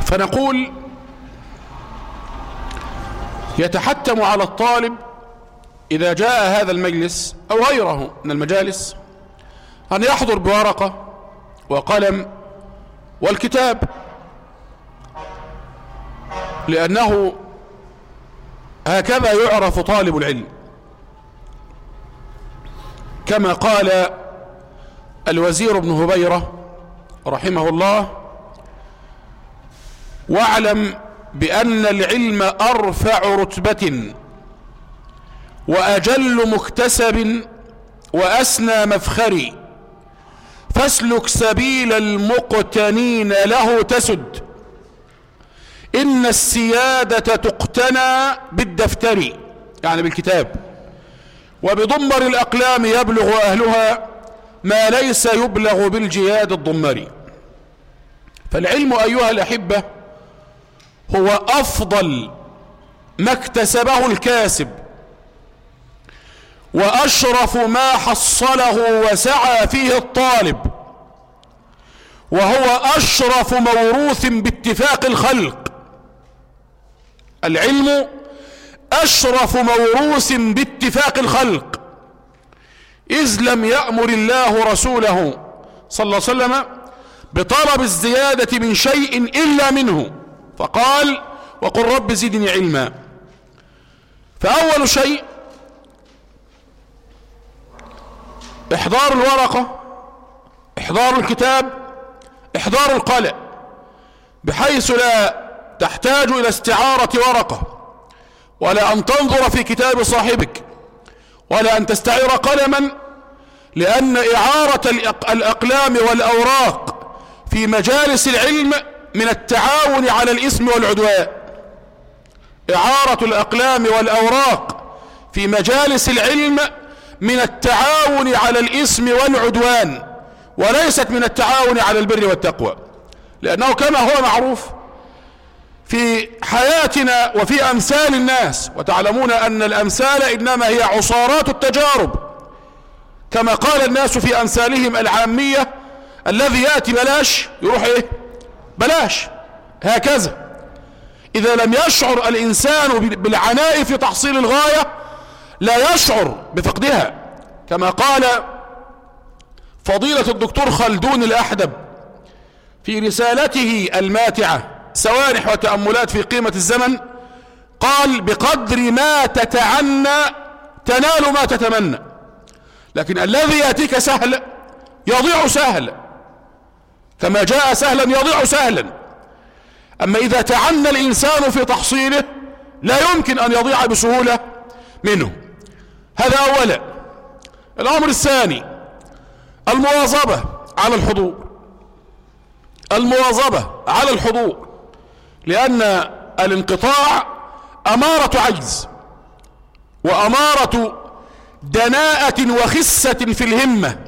فنقول يتحتم على الطالب إذا جاء هذا المجلس أو غيره من المجالس أن يحضر بورقة وقلم والكتاب، لأنه هكذا يعرف طالب العلم، كما قال الوزير بن هبيرة رحمه الله: واعلم بأن العلم أرفع رتبة وأجل مكتسب وأسنى مفخر، فاسلك سبيل المقتنين له تسد، إن السيادة تقتنى بالدفتر، يعني بالكتاب، وبضمر الأقلام يبلغ أهلها ما ليس يبلغ بالجياد الضمري. فالعلم أيها الأحبة هو أفضل ما اكتسبه الكاسب، وأشرف ما حصله وسعى فيه الطالب، وهو أشرف موروث باتفاق الخلق. العلم أشرف موروث باتفاق الخلق، إذ لم يأمر الله رسوله صلى الله عليه وسلم بطلب الزيادة من شيء إلا منه، فقال: وقل رب زدني علما. فأول شيء إحضار الورقة، إحضار الكتاب، إحضار القلم، بحيث لا تحتاج إلى استعارة ورقة، ولا أن تنظر في كتاب صاحبك، ولا أن تستعير قلما، لأن إعارة الأقلام والأوراق في مجالس العلم من التعاون على الإثم والعدوان. إعارة الأقلام والأوراق في مجالس العلم من التعاون على الإثم والعدوان، وليست من التعاون على البر والتقوى، لأنه كما هو معروف في حياتنا وفي أمثال الناس، وتعلمون أن الأمثال إنما هي عصارات التجارب، كما قال الناس في أمثالهم العامية: الذي يأتي بلاش يروح إيه؟ بلاش. هكذا إذا لم يشعر الإنسان بالعناء في تحصيل الغاية لا يشعر بفقدها، كما قال فضيلة الدكتور خلدون الأحدب في رسالته الماتعة سوانح وتأملات في قيمة الزمن، قال: بقدر ما تتعنى تنال ما تتمنى، لكن الذي يأتيك سهل يضيع سهل، كما جاء سهلا يضيع سهلا. أما إذا تعنى الإنسان في تحصيله لا يمكن أن يضيع بسهولة منه. هذا أولا. الأمر الثاني المواظبة على الحضور، المواظبة على الحضور، لأن الانقطاع أمارة عجز وأمارة دناءة وخسة في الهمة.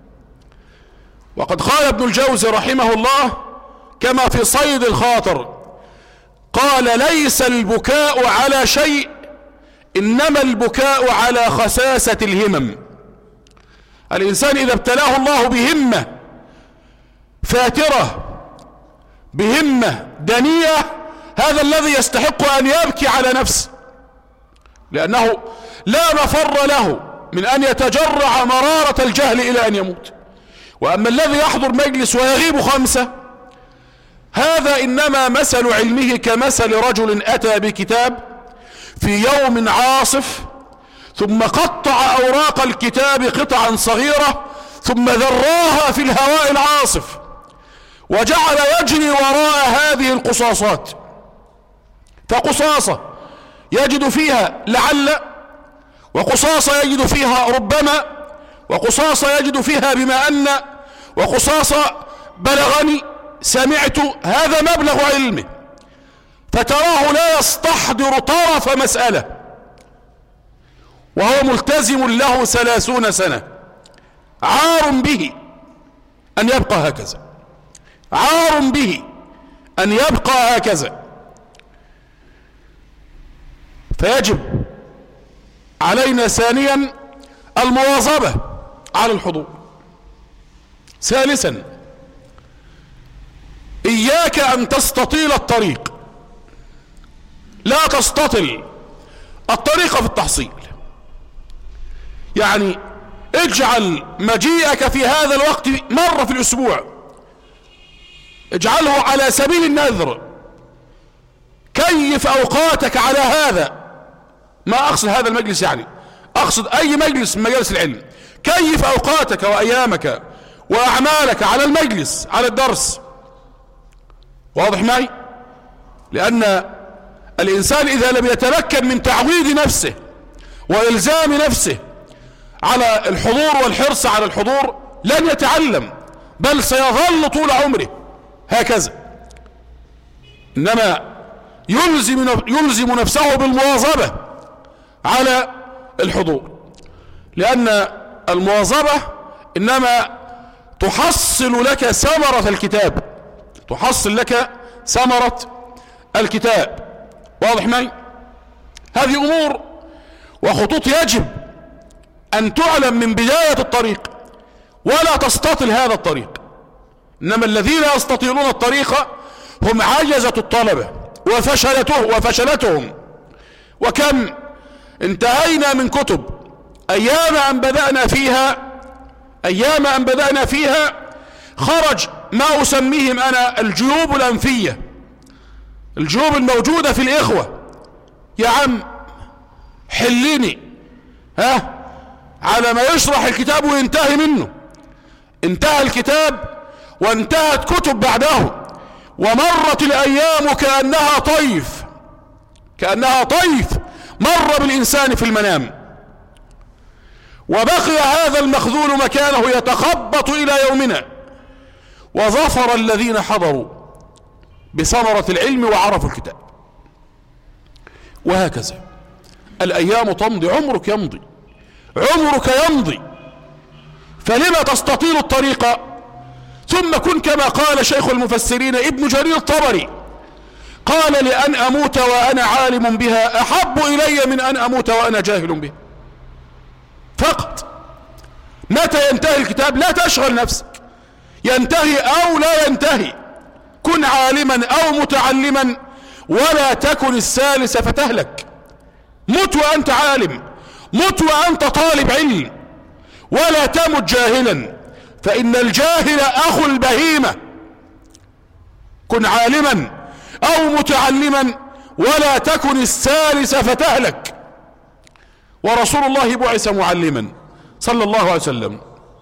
وقد قال ابن الجوزي رحمه الله كما في صيد الخاطر، قال: ليس البكاء على شيء، إنما البكاء على خساسة الهمم. الإنسان إذا ابتلاه الله بهمة فاترة، بهمة دنية، هذا الذي يستحق أن يبكي على نفسه، لأنه لا مفر له من أن يتجرع مرارة الجهل إلى أن يموت. وأما الذي يحضر مجلس ويغيب 5، هذا إنما مثل علمه كمثل رجل أتى بكتاب في يوم عاصف، ثم قطع أوراق الكتاب قطعا صغيرة، ثم ذراها في الهواء العاصف، وجعل يجري وراء هذه القصاصات، فقصاصة يجد فيها لعل، وقصاصة يجد فيها ربما، وقصاصة يجد فيها بما أن، وقصاصة بلغني سمعت. هذا مبلغ علمه، فتراه لا يستحضر طرف مسألة، وهو ملتزم له 30 سنة. عار به أن يبقى هكذا، عار به أن يبقى هكذا. فيجب علينا ثانيا المواظبة على الحضور. ثالثا إياك إياك أن تستطيل الطريق، لا تستطل الطريق في التحصيل. يعني اجعل مجيئك في هذا الوقت مرة في الأسبوع، اجعله على سبيل النذر، كيف أوقاتك على هذا. ما أقصد هذا المجلس، يعني أقصد أي مجلس من مجالس العلم. كيف أوقاتك وأيامك وأعمالك على المجلس، على الدرس. واضح معي؟ لأن الإنسان إذا لم يتمكن من تعويد نفسه وإلزام نفسه على الحضور والحرص على الحضور لن يتعلم، بل سيظل طول عمره هكذا. إنما يلزم نفسه بالمواظبة على الحضور، لأن المواظبة إنما تحصل لك ثمرة الكتاب، تحصل لك ثمرة الكتاب. واضح معي؟ هذه أمور وخطوط يجب أن تعلم من بداية الطريق، ولا تستطل هذا الطريق. إنما الذين يستطيلون الطريق هم عجزة الطلبة وفشلتهم. وكم انتهينا من كتب أيام أن بدأنا فيها خرج ما أسميهم أنا الجيوب الأنفية، الجيوب الموجودة في الإخوة. يا عم حلني على ما يشرح الكتاب وينتهي منه. انتهى الكتاب وانتهت كتب بعده، ومرت الأيام كأنها طيف مر بالإنسان في المنام، وبقي هذا المخذول مكانه يتخبط إلى يومنا. وظفر الذين حضروا بثمرة العلم وعرفوا الكتاب. وهكذا الأيام تمضي، عمرك يمضي، فلما تستطيل الطريق؟ ثم كن كما قال شيخ المفسرين ابن جرير الطبري، قال: لأن أموت وأنا عالم بها أحب إلي من أن أموت وأنا جاهل بها. فقط. متى ينتهي الكتاب؟ لا تشغل نفسك، ينتهي أو لا ينتهي، كن عالما أو متعلما، ولا تكن الثالث فتهلك. مت وأنت عالم، مت وأنت طالب علم، ولا تمت جاهلا، فإن الجاهل أخو البهيمة. كن عالما أو متعلما، ولا تكن الثالث فتهلك. ورسول الله بعث معلما صلى الله عليه وسلم.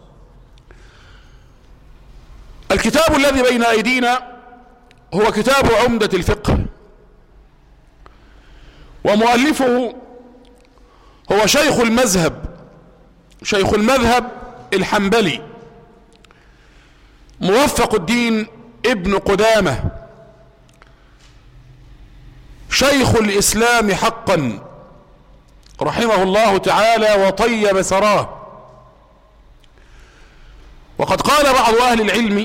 الكتاب الذي بين أيدينا هو كتاب عمدة الفقه، ومؤلفه هو شيخ المذهب الحنبلي موفق الدين ابن قدامة، شيخ الإسلام حقا رحمه الله تعالى وطيب ثراه. وقد قال بعض أهل العلم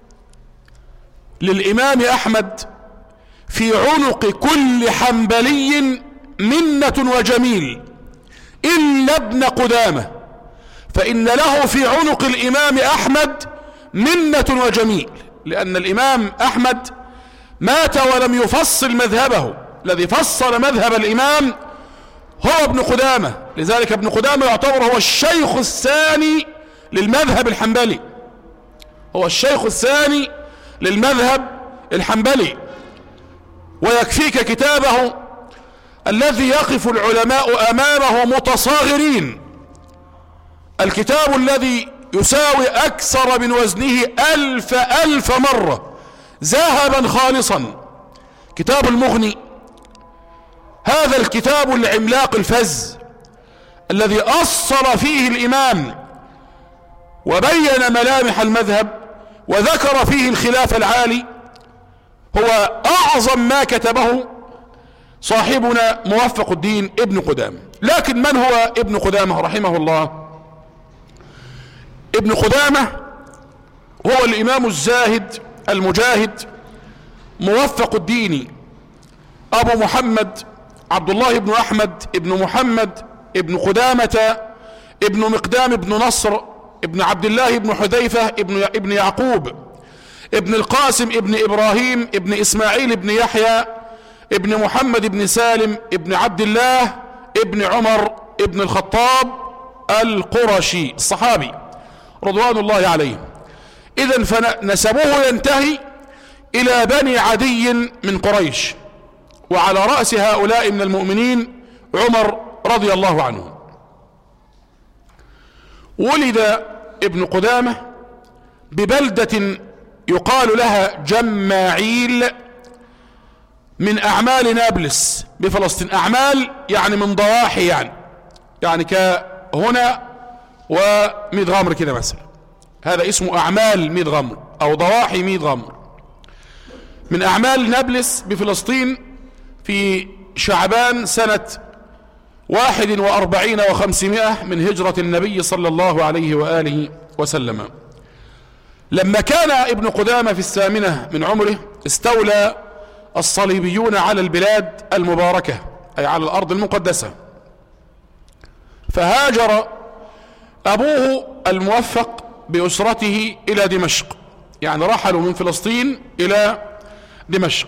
للإمام أحمد: في عنق كل حنبلي منة وجميل إلا ابن قدامة، فإن له في عنق الإمام أحمد منة وجميل، لأن الإمام أحمد مات ولم يفصل مذهبه. الذي فصل مذهب الإمام هو ابن قدامة، لذلك ابن قدامة يعتبر هو الشيخ الثاني للمذهب الحنبلي، هو الشيخ الثاني للمذهب الحنبلي. ويكفيك كتابه الذي يقف العلماء أمامه متصاغرين، الكتاب الذي يساوي أكثر من وزنه 1000 مرة ذهبا خالصا، كتاب المغني. هذا الكتاب العملاق الفز الذي أصل فيه الإمام وبين ملامح المذهب وذكر فيه الخلاف العالي، هو أعظم ما كتبه صاحبنا موفق الدين ابن قدامة. لكن من هو ابن قدامة رحمه الله؟ ابن قدامة هو الإمام الزاهد المجاهد موفق الدين أبو محمد عبد الله بن أحمد ابن محمد ابن قدامة ابن مقدام ابن نصر ابن عبد الله ابن حذيفة ابن يعقوب ابن القاسم ابن إبراهيم ابن إسماعيل ابن يحيى ابن محمد ابن سالم ابن عبد الله ابن عمر ابن الخطاب القرشي الصحابي رضوان الله عليه. إذن فنسبه ينتهي إلى بني عدي من قريش، وعلى رأس هؤلاء من المؤمنين عمر رضي الله عنه. ولد ابن قدامة ببلدة يقال لها جماعيل من أعمال نابلس بفلسطين. أعمال يعني من ضواحي، يعني كهنا وميت غمر كده مثلا، هذا اسمه أعمال ميت غمر أو ضواحي ميت غمر، من أعمال نابلس بفلسطين في شعبان سنة 41 و500 من هجرة النبي صلى الله عليه وآله وسلم. لما كان ابن قدامة في 8 من عمره استولى الصليبيون على البلاد المباركة، أي على الأرض المقدسة، فهاجر أبوه الموفق بأسرته إلى دمشق، يعني رحلوا من فلسطين إلى دمشق،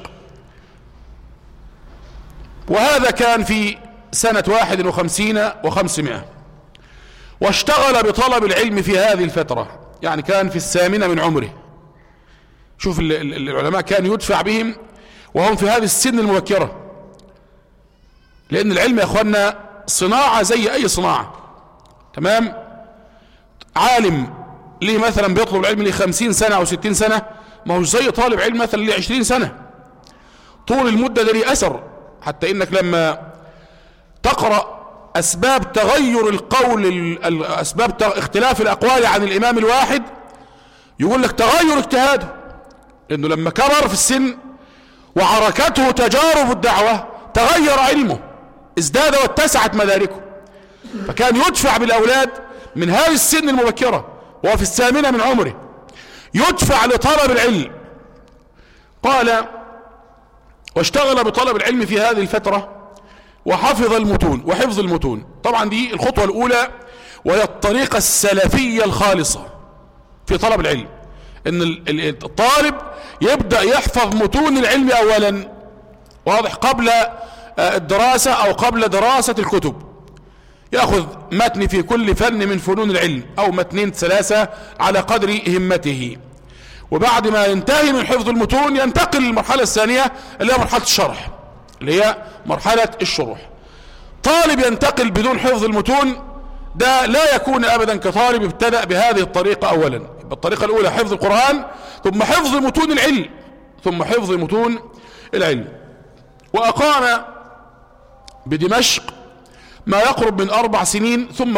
وهذا كان في سنة 51 و500، واشتغل بطلب العلم في هذه الفترة، يعني كان في 8 من عمره. شوف العلماء كان يدفع بهم وهم في هذه السن المبكرة، لأن العلم يا أخوانا صناعة زي أي صناعة، تمام؟ عالم ليه مثلا بيطلب العلم ليه 50 سنة أو 60 سنة، ما هو زي طالب علم مثلا ليه 20 سنة. طول المدة ده ليه أثر، حتى إنك لما تقرأ أسباب تغير القول، أسباب اختلاف الأقوال عن الإمام الواحد، يقول لك تغير اجتهاده، لأنه لما كبر في السن وعركته تجارب الدعوة تغير علمه، ازداد واتسعت مداركه، فكان يدفع بالأولاد من هذه السن المبكرة وهو في 8 من عمره، يدفع لطلب العلم. قال: واشتغل بطلب العلم في هذه الفترة وحفظ المتون، وحفظ المتون طبعا دي الخطوة الأولى، وهي الطريقة السلفية الخالصة في طلب العلم، ان الطالب يبدأ يحفظ متون العلم اولا، واضح، قبل الدراسة او قبل دراسة الكتب، يأخذ متن في كل فن من فنون العلم او متنين 3 على قدر همته، وبعد ما ينتهي من حفظ المتون ينتقل للمرحلة الثانية اللي هي مرحلة الشرح، اللي هي مرحلة الشروح. طالب ينتقل بدون حفظ المتون ده لا يكون ابدا كطالب ابتدأ بهذه الطريقة اولا. الطريقة الاولى حفظ القرآن، ثم حفظ متون العلم، ثم حفظ متون العلم. واقام بدمشق ما يقرب من 4 سنين، ثم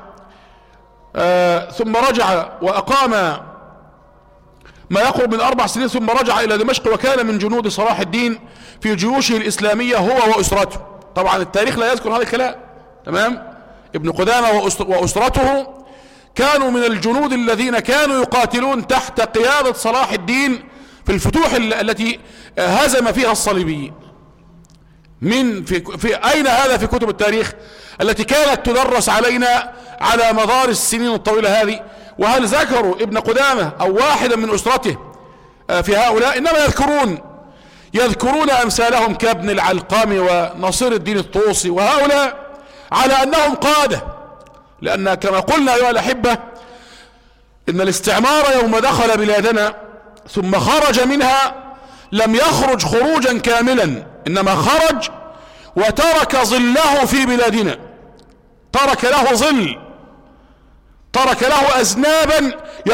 رجع واقام ما يقرب من 4 سنين، ثم رجع الى دمشق، وكان من جنود صلاح الدين في جيوشه الاسلامية هو واسرته. طبعا التاريخ لا يذكر هذا الكلام، تمام؟ ابن قدامة واسرته كانوا من الجنود الذين كانوا يقاتلون تحت قيادة صلاح الدين في الفتوح التي هزم فيها الصليبيين. في اين هذا في كتب التاريخ التي كانت تدرس علينا على مدار السنين الطويلة هذه؟ وهل ذكروا ابن قدامة او واحدا من اسرته في هؤلاء؟ انما يذكرون امثالهم كابن العلقمي ونصير الدين الطوسي وهؤلاء على انهم قادة، لان كما قلنا ايها الاحبة ان الاستعمار يوم دخل بلادنا ثم خرج منها لم يخرج خروجا كاملا، انما خرج وترك ظله في بلادنا، ترك له ظل، ترك له اذنابا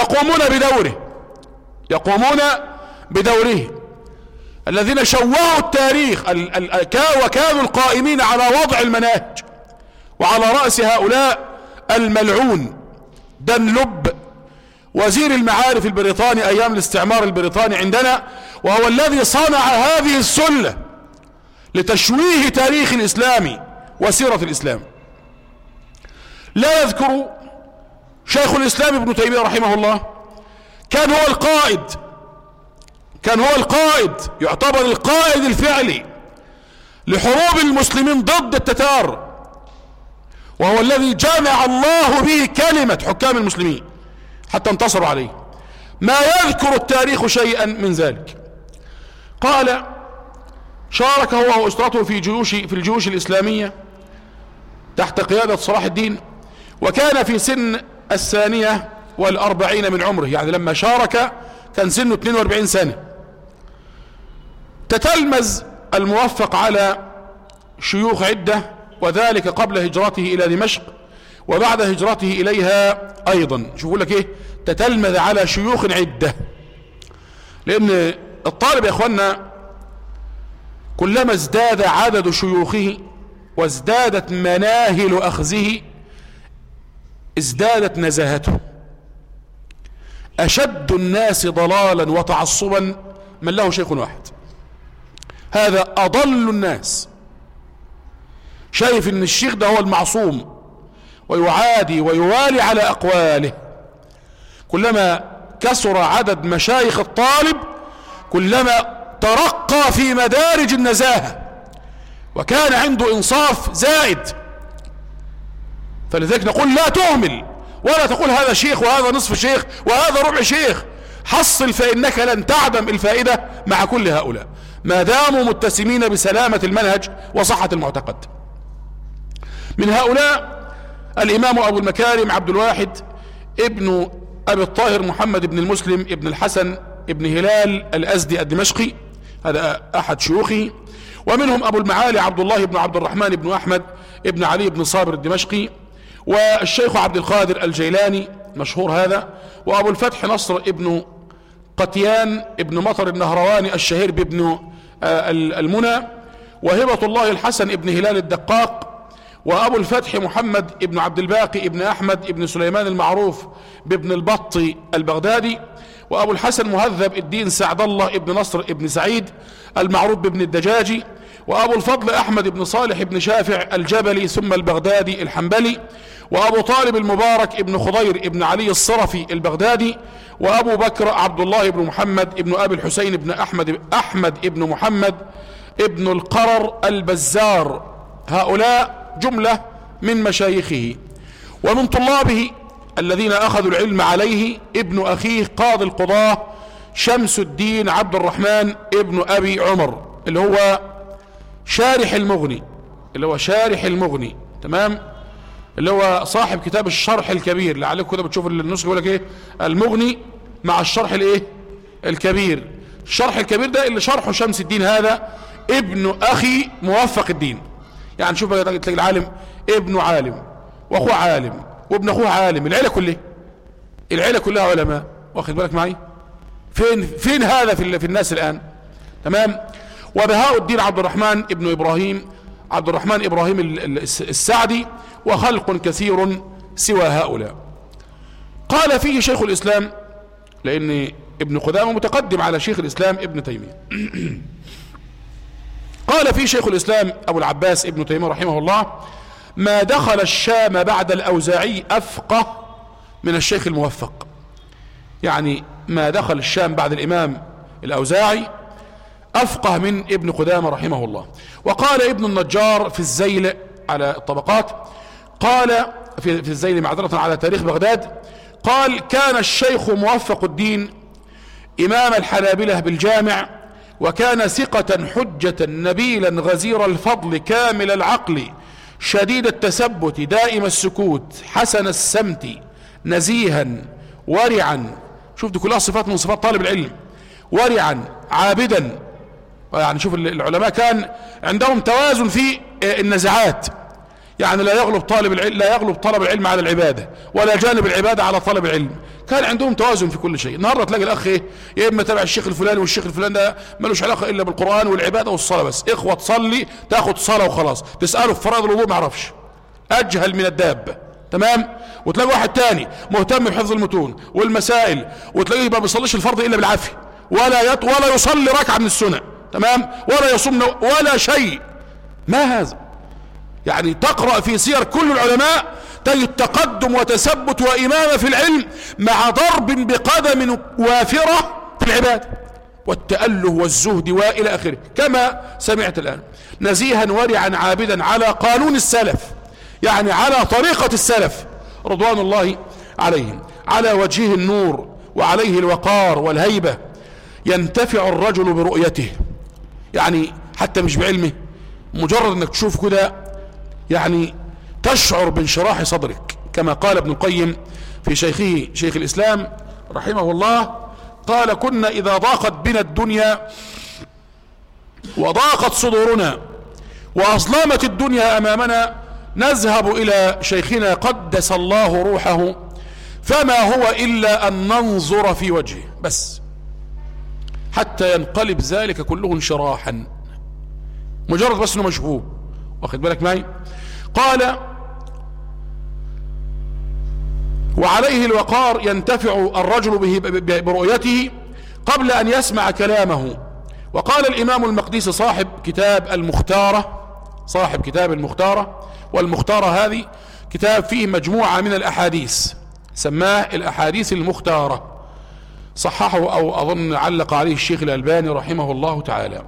يقومون بدوره، الذين شوهوا التاريخ وكانوا القائمين على وضع المناهج. وعلى رأس هؤلاء الملعون دنلوب وزير المعارف البريطاني ايام الاستعمار البريطاني عندنا، وهو الذي صنع هذه السلة لتشويه تاريخ الاسلام وسيرة الاسلام. لا يذكر شيخ الاسلام ابن تيمية رحمه الله كان هو القائد، يعتبر القائد الفعلي لحروب المسلمين ضد التتار، وهو الذي جمع الله به كلمة حكام المسلمين حتى انتصروا عليه. ما يذكر التاريخ شيئا من ذلك. قال شارك هو وأسرته في الجيوش الإسلامية تحت قيادة صلاح الدين، وكان في سن 42 من عمره، يعني لما شارك كان سنه 42 سنة. تتلمذ الموفق على شيوخ عدة، وذلك قبل هجرته إلى دمشق وبعد هجرته إليها أيضا. شوفوا لك إيه، تتلمذ على شيوخ عدة، لأن الطالب يا أخوانا كلما ازداد عدد شيوخه وازدادت مناهل أخذه ازدادت نزاهته. أشد الناس ضلالا وتعصبا من له شيخ واحد، هذا أضل الناس، شايف ان الشيخ ده هو المعصوم ويعادي ويوالي على أقواله. كلما كثر عدد مشايخ الطالب كلما ترقى في مدارج النزاهة وكان عنده إنصاف زائد. فلذلك نقول لا تهمل، ولا تقول هذا شيخ وهذا نصف شيخ وهذا ربع شيخ. حصل فإنك لن تعدم الفائدة مع كل هؤلاء ما داموا متسمين بسلامة المنهج وصحة المعتقد. من هؤلاء الإمام أبو المكارم عبد الواحد ابن أبي الطاهر محمد بن المسلم ابن الحسن ابن هلال الأزدي الدمشقي، هذا أحد شيوخه. ومنهم أبو المعالي عبد الله بن عبد الرحمن بن أحمد ابن علي بن صابر الدمشقي، والشيخ عبد القادر الجيلاني مشهور هذا، وأبو الفتح نصر ابن قتيان ابن مطر النهرواني الشهير بابن المنى، وهبة الله الحسن ابن هلال الدقاق، وأبو الفتح محمد ابن عبد الباقي ابن أحمد ابن سليمان المعروف بابن البطي البغدادي، وأبو الحسن مهذب الدين سعد الله ابن نصر ابن سعيد المعروف بابن الدجاجي، وأبو الفضل أحمد ابن صالح ابن شافع الجبلي ثم البغدادي الحنبلي، وأبو طالب المبارك ابن خضير ابن علي الصرفي البغدادي، وأبو بكر عبد الله ابن محمد ابن أبي الحسين ابن أحمد ابن محمد ابن القرر البزار. هؤلاء جملة من مشايخه. ومن طلابه الذين أخذوا العلم عليه ابن أخيه قاضي القضاة شمس الدين عبد الرحمن ابن أبي عمر، اللي هو شارح المغني، تمام، اللي هو صاحب كتاب الشرح الكبير. لعلكم كده بتشوف النسخة يقول لك ايه، المغني مع الشرح الايه الكبير. الشرح الكبير ده اللي شرحه شمس الدين هذا ابن أخي موفق الدين. يعني شوف تلاقي العالم ابنه عالم واخوه عالم وابن اخوه عالم، العيله كلها علماء. واخد بالك معي؟ فين هذا في الناس الان؟ تمام. وبهاء الدين عبد الرحمن ابن ابراهيم عبد الرحمن ابراهيم السعدي، وخلق كثير سوى هؤلاء. قال فيه شيخ الاسلام، لان ابن قدامة متقدم على شيخ الاسلام ابن تيمية. قال فيه شيخ الاسلام ابو العباس ابن تيمية رحمه الله: ما دخل الشام بعد الأوزاعي أفقه من الشيخ الموفق. يعني ما دخل الشام بعد الإمام الأوزاعي أفقه من ابن قدامة رحمه الله. وقال ابن النجار في الزيل على الطبقات، قال في الزيل معذرة على تاريخ بغداد، قال: كان الشيخ موفق الدين إمام الحنابلة بالجامع، وكان ثقة حجة نبيلا غزير الفضل كامل العقل شديد التثبت دائم السكوت حسن السمت نزيها ورعا. شوف دي كلها صفات من صفات طالب العلم. ورعا عابدا، يعني شوف العلماء كان عندهم توازن في النزعات، يعني لا يغلب طلب العلم على العبادة، ولا جانب العبادة على طلب العلم. كان عندهم توازن في كل شيء. النهارده تلاقي الاخ يا اما تبع الشيخ الفلاني، والشيخ الفلاني ده ملوش علاقه الا بالقران والعباده والصلاه بس. اخوه تصلي تاخد صلاه وخلاص، تساله في فرائض الوضوء ما يعرفش، اجهل من الدابه، تمام. وتلاقي واحد تاني مهتم بحفظ المتون والمسائل، وتلاقيه ما بيصليش الفرض الا بالعافيه، ولا يصلي ركعه من السنه، تمام، ولا يصوم ولا شيء. ما هذا؟ يعني تقرأ في سير كل العلماء تجد تقدم وتثبت وإمامة في العلم مع ضرب بقدم وافرة في العبادة والتأله والزهد وإلى آخره، كما سمعت الآن. نزيها ورعا عابدا على قانون السلف، يعني على طريقة السلف رضوان الله عليهم، على وجهه النور وعليه الوقار والهيبة، ينتفع الرجل برؤيته، يعني حتى مش بعلمه، مجرد انك تشوف كده يعني تشعر بانشراح صدرك، كما قال ابن القيم في شيخه شيخ الإسلام رحمه الله، قال: كنا إذا ضاقت بنا الدنيا وضاقت صدورنا وأظلمت الدنيا أمامنا نذهب إلى شيخنا قدس الله روحه، فما هو إلا أن ننظر في وجهه بس، حتى ينقلب ذلك كله انشراحا، مجرد بس انه مشهور. واخد بالك معي؟ قال: وعليه الوقار ينتفع الرجل به برؤيته قبل أن يسمع كلامه. وقال الإمام المقدسي صاحب كتاب المختارة، والمختارة هذه كتاب فيه مجموعة من الأحاديث، سماه الأحاديث المختارة، صححه أو أظن علق عليه الشيخ الألباني رحمه الله تعالى.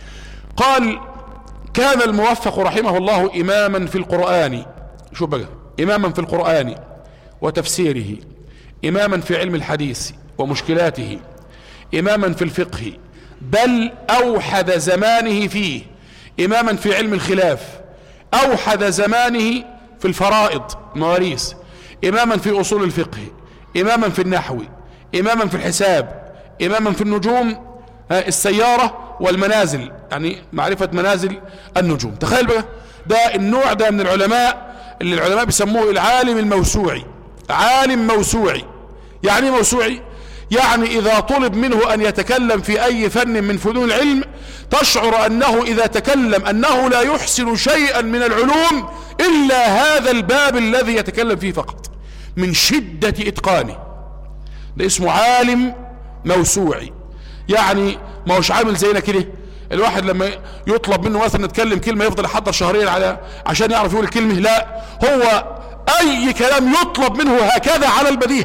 قال: كان الموفق رحمه الله إماما في القرآن، شو بقى، إماما في القرآن وتفسيره، إماما في علم الحديث ومشكلاته، إماما في الفقه، بل أوحد زمانه فيه، إماما في علم الخلاف، أوحد زمانه في الفرائض المواريث، إماما في أصول الفقه، إماما في النحو، إماما في الحساب، إماما في النجوم، السيارة والمنازل، يعني معرفة منازل النجوم. تخيل بقى، ده النوع ده من العلماء اللي العلماء بيسموه العالم الموسوعي. عالم موسوعي يعني ايه موسوعي؟ يعني إذا طلب منه أن يتكلم في أي فن من فنون العلم تشعر أنه إذا تكلم أنه لا يحسن شيئا من العلوم إلا هذا الباب الذي يتكلم فيه فقط، من شدة إتقانه. ده اسمه عالم موسوعي. يعني ما هوش عامل زينا كده، الواحد لما يطلب منه مثلا يتكلم كلمة يفضل يحضر شهرين عشان يعرف يقول الكلمة. لا، هو أي كلام يطلب منه هكذا على البديهة،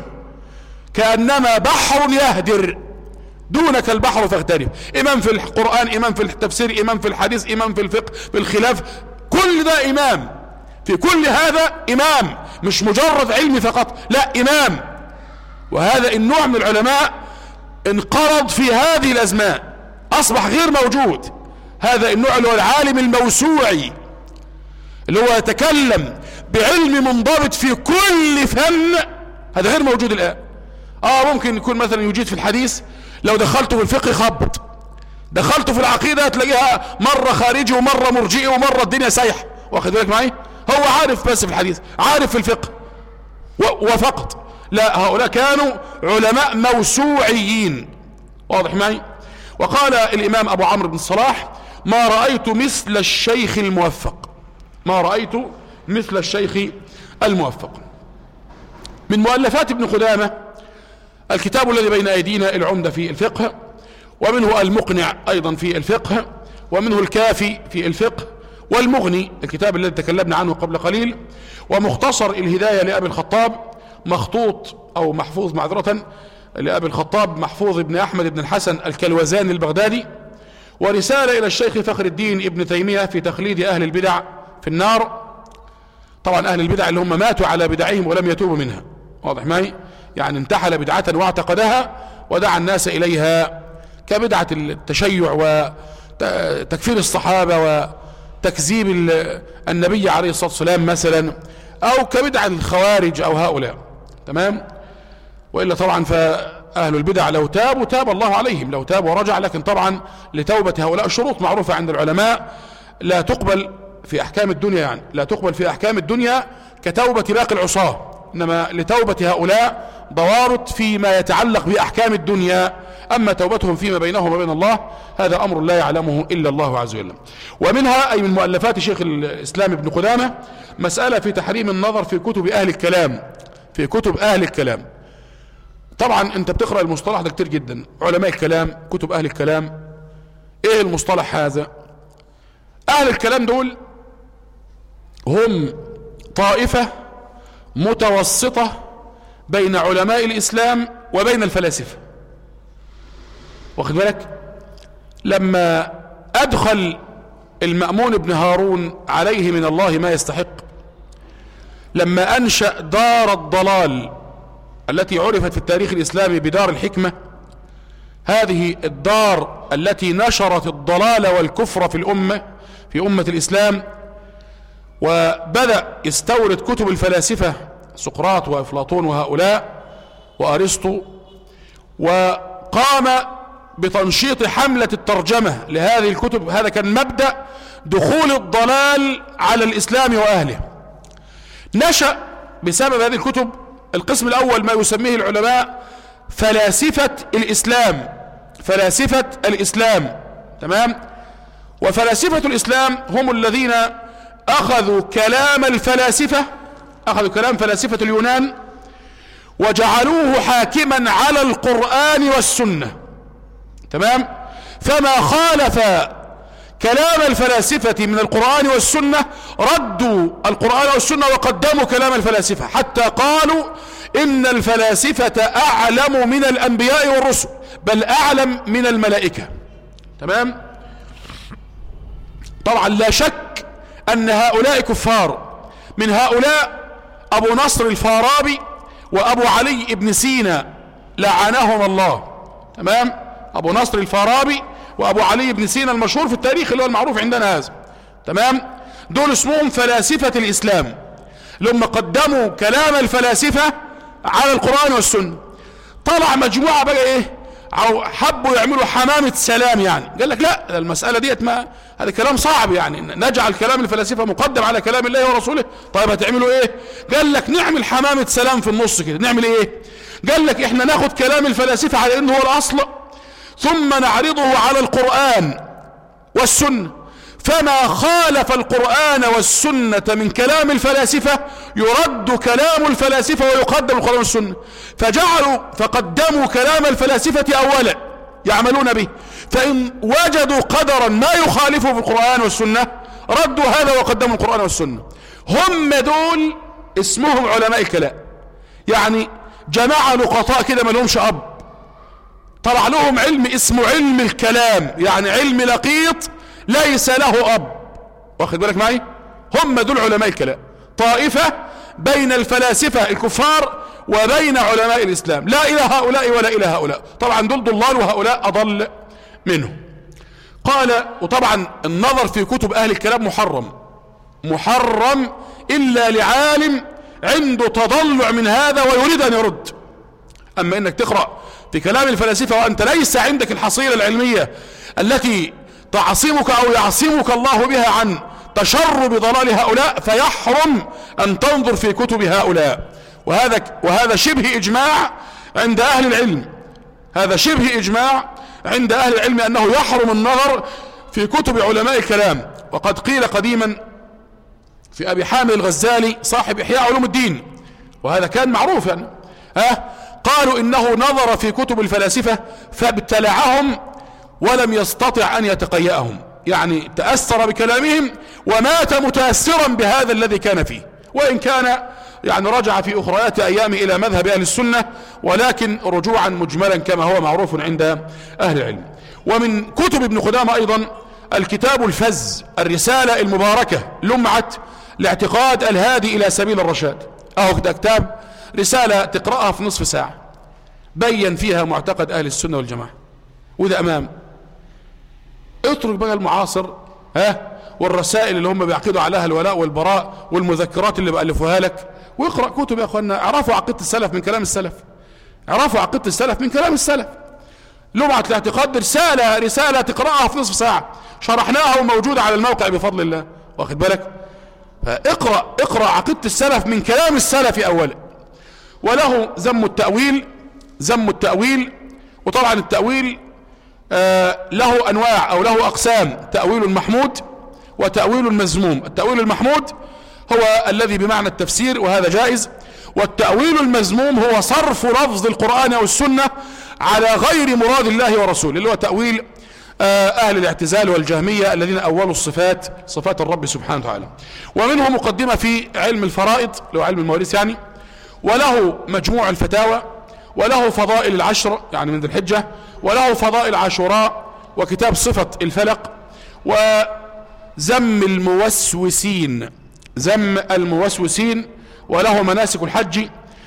كأنما بحر يهدر دونك البحر فاغترف. إمام في القرآن، إمام في التفسير، إمام في الحديث، إمام في الفقه، في الخلاف، كل ده إمام في كل هذا، إمام مش مجرد علم فقط، لا إمام. وهذا النوع من العلماء انقرض في هذه الأزمان، أصبح غير موجود. هذا النوع اللي هو العالم الموسوعي، اللي هو يتكلم بعلم منضبط في كل فن، هذا غير موجود الآن. ممكن يكون مثلا يجيد في الحديث، لو دخلته في الفقه خبط، دخلته في العقيدة تلاقيها مرة خارجي ومرة مرجئي ومرة الدنيا سايحة. واخد بالك معي؟ هو عارف بس في الحديث، عارف في الفقه وفقط. لا، هؤلاء كانوا علماء موسوعيين. واضح معي؟ وقال الإمام أبو عمرو بن الصلاح: ما رأيت مثل الشيخ الموفق، ما رأيت مثل الشيخ الموفق. من مؤلفات ابن قدامة الكتاب الذي بين أيدينا العمدة في الفقه، ومنه المقنع أيضا في الفقه، ومنه الكافي في الفقه، والمغني الكتاب الذي تكلمنا عنه قبل قليل، ومختصر الهداية لأبي الخطاب، مخطوط أو محفوظ معذرة لأبي الخطاب محفوظ ابن أحمد بن الحسن الكلوزاني البغدادي، ورسالة إلى الشيخ فخر الدين ابن تيمية في تخليد أهل البدع في النار. طبعا أهل البدع اللي هم ماتوا على بدعهم ولم يتوبوا منها. واضح معي؟ يعني انتحل بدعة واعتقدها ودعا الناس إليها، كبدعة التشيع وتكفير الصحابة وتكذيب النبي عليه الصلاة والسلام مثلا، أو كبدعة الخوارج أو هؤلاء. تمام؟ وإلا طبعا فأهل البدع لو تابوا تاب الله عليهم، لو تاب ورجع. لكن طبعا لتوبة هؤلاء شروط معروفة عند العلماء، لا تقبل في أحكام الدنيا، يعني لا تقبل في أحكام الدنيا كتوبة باقي العصاة، إنما لتوبة هؤلاء ضوابط فيما يتعلق بأحكام الدنيا. أما توبتهم فيما بينهم وبين الله هذا أمر لا يعلمه إلا الله عز وجل. ومنها أي من مؤلفات شيخ الإسلام ابن قدامة مسألة في تحريم النظر في كتب أهل الكلام، في كتب أهل الكلام. طبعا أنت بتقرأ المصطلح ده كتير جدا، علماء الكلام، كتب أهل الكلام. إيه المصطلح هذا؟ أهل الكلام دول هم طائفة متوسطة بين علماء الإسلام وبين الفلاسفة. واخد بالك؟ لما أدخل المأمون بن هارون عليه من الله ما يستحق، لما أنشأ دار الضلال التي عرفت في التاريخ الإسلامي بدار الحكمة، هذه الدار التي نشرت الضلال والكفر في أمة الإسلام، وبدأ يستورد كتب الفلاسفة سقراط وأفلاطون وهؤلاء وأرسطو، وقام بتنشيط حملة الترجمة لهذه الكتب. هذا كان مبدأ دخول الضلال على الإسلام وأهله. نشأ بسبب هذه الكتب القسم الأول ما يسميه العلماء فلاسفة الإسلام. تمام. وفلاسفة الإسلام هم الذين أخذوا كلام فلاسفة اليونان وجعلوه حاكما على القرآن والسنة. تمام. فما خالف كلام الفلاسفة من القرآن والسنة ردوا القرآن والسنة وقدموا كلام الفلاسفة، حتى قالوا إن الفلاسفة أعلم من الأنبياء والرسل، بل أعلم من الملائكة. تمام. طبعا لا شك أن هؤلاء كفار. من هؤلاء أبو نصر الفارابي وأبو علي بن سينا لعنهم الله. تمام. أبو نصر الفارابي وأبو علي بن سينا المشهور في التاريخ اللي هو المعروف عندنا هذا. تمام. دول اسمهم فلاسفة الإسلام، لما قدموا كلام الفلاسفة على القرآن والسنة. طلع مجموعة بقى ايه، حبوا يعملوا حمامة سلام، يعني قال لك لا المسألة ديت ما هذا كلام صعب، يعني نجعل كلام الفلاسفة مقدم على كلام الله ورسوله. طيب هتعملوا ايه؟ قال لك نعمل حمامة سلام في النص كده. نعمل ايه؟ قال لك احنا ناخد كلام الفلاسفة على انه هو الاصل، ثم نعرضه على القرآن والسنة، فما خالف القرآن والسنة من كلام الفلاسفة يرد كلام الفلاسفة ويقدم القرآن والسنة. فقدموا كلام الفلاسفة أولا يعملون به، فإن وجدوا قدرا ما يخالفه في القرآن والسنة ردوا هذا وقدموا القرآن والسنة. هم دول اسمهم علماء الكلام، يعني جماعة لقطاء كده ما لهمش أب، طلع لهم علم اسمه علم الكلام، يعني علم لقيط ليس له أب. واخد بالك معي؟ هم دول علماء الكلام، طائفة بين الفلاسفة الكفار وبين علماء الإسلام، لا إلى هؤلاء ولا إلى هؤلاء. طبعا دول ضلال وهؤلاء أضل منهم. قال وطبعا النظر في كتب أهل الكلام محرم إلا لعالم عنده تضلع من هذا ويريد أن يرد. أما إنك تقرأ في كلام الفلاسفة وأنت ليس عندك الحصيلة العلمية التي تعصمك أو يعصمك الله بها عن تشرب ضلال هؤلاء، فيحرم أن تنظر في كتب هؤلاء. وهذا شبه إجماع عند أهل العلم، هذا شبه إجماع عند أهل العلم أنه يحرم النظر في كتب علماء الكلام. وقد قيل قديما في أبي حامد الغزالي صاحب إحياء علوم الدين، وهذا كان معروف يعني، قالوا إنه نظر في كتب الفلاسفة فابتلعهم ولم يستطع أن يتقيأهم، يعني تأثر بكلامهم ومات متأثرا بهذا الذي كان فيه، وإن كان يعني رجع في أخريات أيامه إلى مذهب أهل السنة، ولكن رجوعا مجملا كما هو معروف عند أهل العلم. ومن كتب ابن قدامة أيضا الكتاب الفز، الرسالة المباركة لمعة لاعتقاد الهادي إلى سبيل الرشاد. ده كتاب رسالة تقرأها في نصف ساعة، بين فيها معتقد أهل السنة والجماعة. وده أمام اترك بقى المعاصر والرسائل اللي هم بيعقدوا عليها الولاء والبراء والمذكرات اللي بألفوها لك، واقرأ كتب يا أخوانا. اعرفوا عقيدة السلف من كلام السلف، اعرفوا عقيدة السلف من كلام السلف. لمعة الاعتقاد رسالة تقرأها في نصف ساعة، شرحناها وموجودة على الموقع بفضل الله. واخد بالك؟ اقرأ عقيدة السلف من كلام السلف أولا. وله ذم التأويل. وطبعا التأويل له أنواع أو له أقسام: تأويل محمود وتأويل مذموم. التأويل المحمود هو الذي بمعنى التفسير، وهذا جائز. والتأويل المذموم هو صرف لفظ القرآن أو السنة على غير مراد الله ورسوله، اللي هو تأويل أهل الاعتزال والجهمية الذين أولوا صفات الرب سبحانه وتعالى. ومنه مقدمة في علم الفرائض اللي هو علم المواريث يعني، وله مجموع الفتاوى، وله فضائل العشر يعني من ذي الحجة، وله فضائل عاشوراء، وكتاب صفة الفلق، وذم الموسوسين، وله مناسك الحج،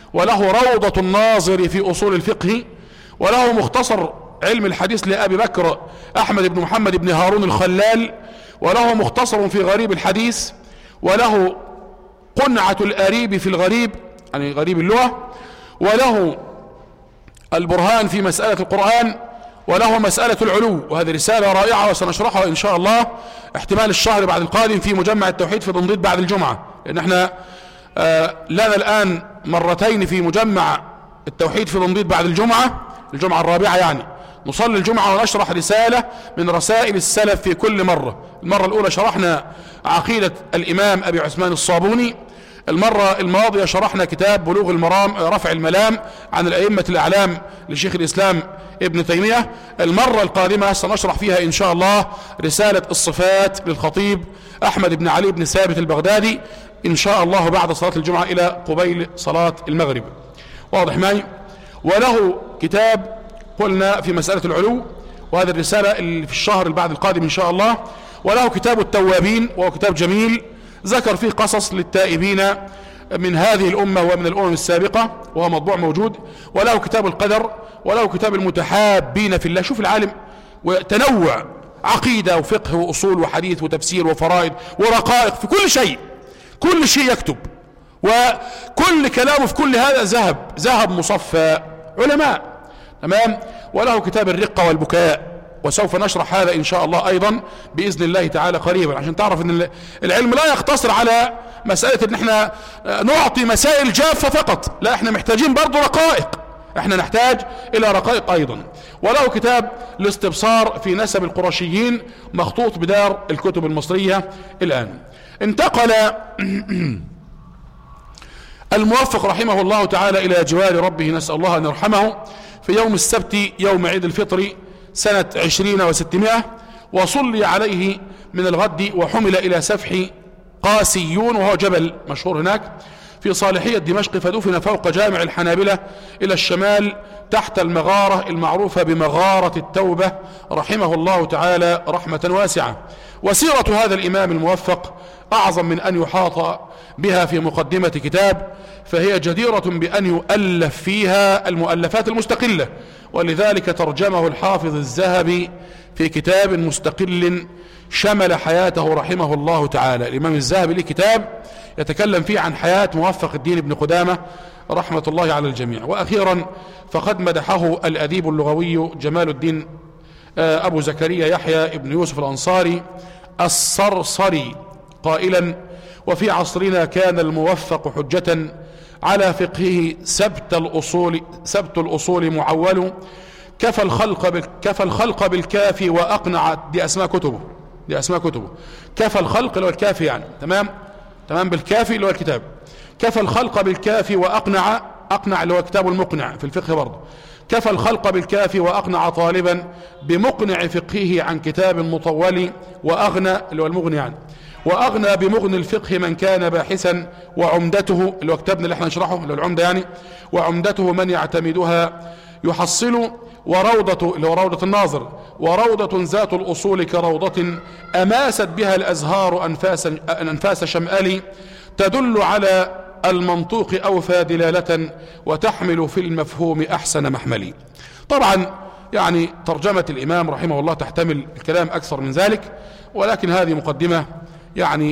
وله روضة الناظر في أصول الفقه، وله مختصر علم الحديث لأبي بكر أحمد بن محمد بن هارون الخلال، وله مختصر في غريب الحديث، وله قنعة الأريب في الغريب يعني غريب اللغة، وله البرهان في مسألة القرآن، وله مسألة العلو، وهذه رسالة رائعة وسنشرحها إن شاء الله احتمال الشهر بعد القادم في مجمع التوحيد في دنديت بعد الجمعة، لأن احنا لنا الآن مرتين في مجمع التوحيد في دنديت بعد الجمعة الرابعة، يعني نصلي الجمعة ونشرح رسالة من رسائل السلف في كل مرة. المرة الأولى شرحنا عقيدة الإمام أبي عثمان الصابوني، المرة الماضية شرحنا كتاب بلوغ المرام رفع الملام عن الأئمة الأعلام لشيخ الإسلام ابن تيمية. المرة القادمة سنشرح فيها إن شاء الله رسالة الصفات للخطيب أحمد بن علي بن ثابت البغدادي إن شاء الله بعد صلاة الجمعة إلى قبيل صلاة المغرب. واضح معي؟ وله كتاب قلنا في مسألة العلو، وهذه الرسالة اللي في الشهر اللي بعد القادم إن شاء الله. وله كتاب التوابين، وهو كتاب جميل ذكر فيه قصص للتائبين من هذه الأمة ومن الأمم السابقة، وهو مطبوع موجود. وله كتاب القدر، وله كتاب المتحابين في الله. شوف العالم وتنوع عقيدة وفقه وأصول وحديث وتفسير وفرائض ورقائق في كل شيء، كل شيء يكتب، وكل كلامه في كل هذا ذهب مصفى علماء. تمام. وله كتاب الرقة والبكاء، وسوف نشرح هذا إن شاء الله أيضا بإذن الله تعالى قريبا، عشان تعرف أن العلم لا يقتصر على مسألة أن احنا نعطي مسائل جافة فقط، لا، احنا محتاجين برضو رقائق، احنا نحتاج إلى رقائق أيضا. وله كتاب الاستبصار في نسب القرشيين مخطوط بدار الكتب المصرية الآن. انتقل الموفق رحمه الله تعالى إلى جوار ربه، نسأل الله أن يرحمه، في يوم السبت يوم عيد الفطر سنة 20 و600، وصلي عليه من الغد وحمل إلى سفح قاسيون، وهو جبل مشهور هناك في صالحية دمشق، فدفن فوق جامع الحنابلة إلى الشمال تحت المغارة المعروفة بمغارة التوبة رحمه الله تعالى رحمة واسعة. وسيرة هذا الإمام الموفق أعظم من أن يحاط بها في مقدمة كتاب، فهي جديرة بأن يؤلف فيها المؤلفات المستقلة، ولذلك ترجمه الحافظ الذهبي في كتاب مستقل شمل حياته رحمه الله تعالى. الإمام الذهبي له كتاب يتكلم فيه عن حياة موفق الدين ابن قدامة رحمة الله على الجميع. وأخيرا فقد مدحه الأديب اللغوي جمال الدين أبو زكريا يحيى ابن يوسف الأنصاري الصرصري قائلا: وفي عصرنا كان الموفق حجة على فقهه سبت الأصول معول، كفى الخلق بالكافي وأقنع. دي أسماء كتبه كفى الخلق اللي هو الكافي يعني، تمام بالكافي اللي هو الكتاب، كفى الخلق بالكافي وأقنع اللي هو كتاب المقنع في الفقه برضه، كفى الخلق بالكافي وأقنع طالبا بمقنع فقهه عن كتاب مطول، وأغنى اللي هو المغني يعني، وأغنى بمغني الفقه من كان باحثا، وعمدته اللي هو كتابنا اللي احنا نشرحه اللي هو العمدة يعني، وعمدته من يعتمدها يحصل، وروضة اللي هو روضة الناظر، وروضة ذات الأصول كروضة أماست بها الأزهار أنفاس شمال، تدل على المنطوق أوفى دلالة، وتحمل في المفهوم أحسن محمل. طبعا يعني ترجمة الإمام رحمه الله تحتمل الكلام أكثر من ذلك، ولكن هذه مقدمة يعني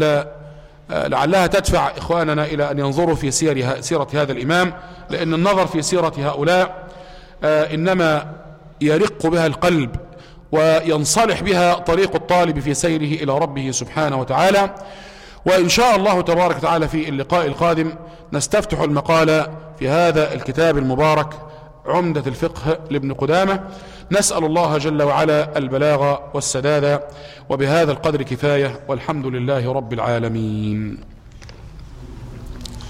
لعلها تدفع إخواننا إلى أن ينظروا في سيرة هذا الإمام، لأن النظر في سيرة هؤلاء إنما يرق بها القلب وينصلح بها طريق الطالب في سيره إلى ربه سبحانه وتعالى. وإن شاء الله تبارك وتعالى في اللقاء القادم نستفتح المقال في هذا الكتاب المبارك عمدة الفقه لابن قدامة. نسأل الله جل وعلا البلاغ والسداد، وبهذا القدر كفاية، والحمد لله رب العالمين.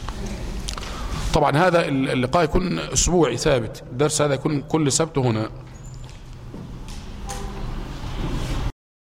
طبعا هذا اللقاء يكون أسبوعي ثابت، الدرس هذا يكون كل سبت هنا.